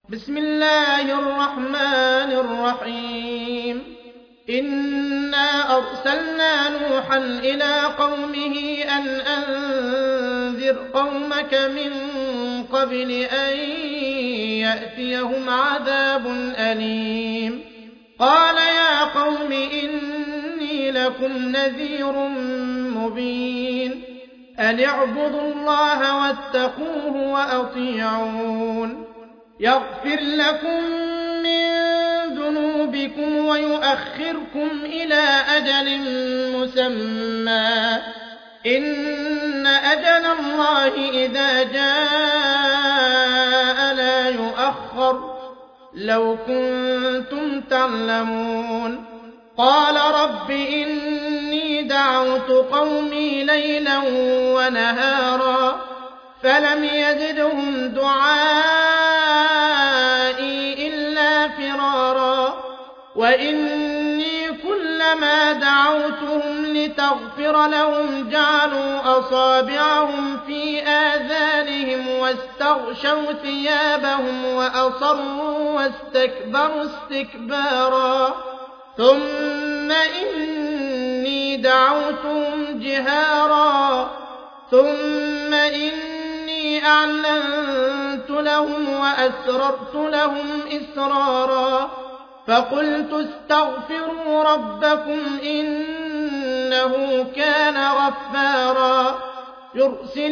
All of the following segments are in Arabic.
بسم الله الرحمن الرحيم إنا أرسلنا نوحا إلى قومه أن أنذر قومك من قبل أن يأتيهم عذاب أليم قال يا قوم إني لكم نذير مبين أن اعبدوا الله واتقوه وأطيعون يغفر لكم من ذنوبكم ويؤخركم إلى أجل مسمى إن أجل الله إذا جاء لا يؤخر لو كنتم تعلمون قال رب إني دعوت قومي ليلا ونهارا فلم يزدهم دعائي إلا فرارا وإني كلما دعوتهم لتغفر لهم جعلوا أصابعهم في آذانهم واستغشوا ثيابهم وأصروا واستكبروا استكبارا ثم إني دعوتهم جهارا ثم إني أعلنت لهم وأسررت لهم إسرارا فقلت استغفروا ربكم إنه كان غفارا يرسل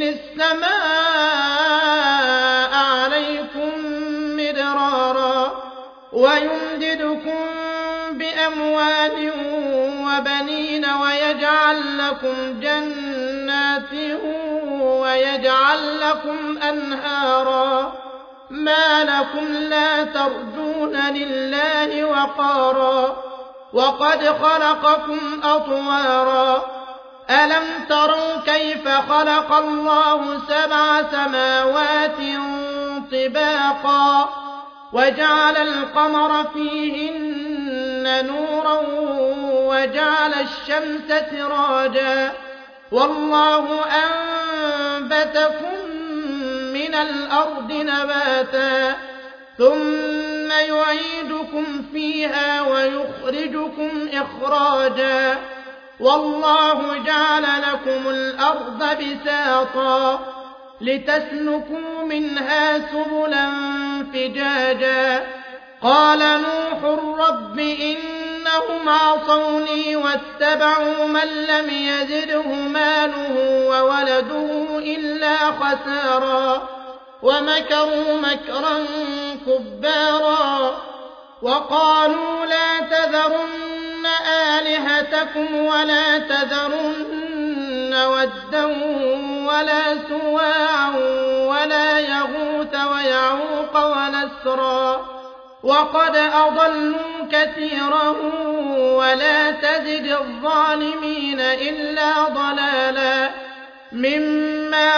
السماء عليكم مدرارا ويمددكم بأموال وبنين ويجعل لكم جنات ويجعل لكم أنهارا ما لكم لا ترجون لله وقارا وقد خلقكم أطوارا ألم تروا كيف خلق الله 7 سماوات طباقا وجعل القمر فيهن نورا وجعل الشمس سراجا والله أنبتكم من الأرض نباتا ثم يعيدكم فيها ويخرجكم إخراجا والله جعل لكم الأرض بساطا لتسلكوا منها سبلا فجاجا قال نوح رب إنهم عصوني واتبعوا من لم يزده ماله وولده إلا خسارا ومكروا مكرا كبارا وقالوا لا تذرن آلهتكم ولا تذرن ودا ولا سواعا ولا يغوث ويعوق ونسرا وقد أضلوا كثيرا ولا تزد الظالمين إلا ضلالا مما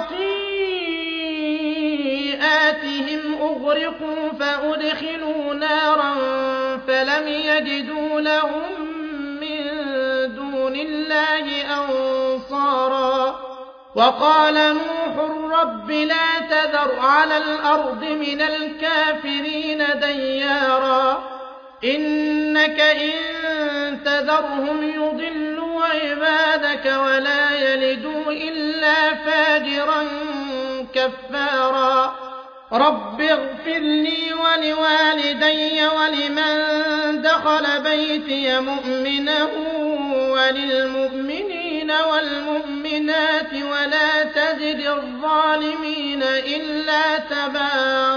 خطيئاتهم أغرقوا فأدخلوا نارا فلم يجدوا لهم من دون الله أنصارا وقال نوح رب لا تذر على الأرض من الكافرين ديارا إنك إن تذرهم يضلوا عبادك ولا يلدوا إلا فاجرا كفارا رب اغفر لي ولوالدي ولمن دخل بيتي مؤمنا وللمؤمنين والمؤمنات ولا تزد الظالمين إلا تبارا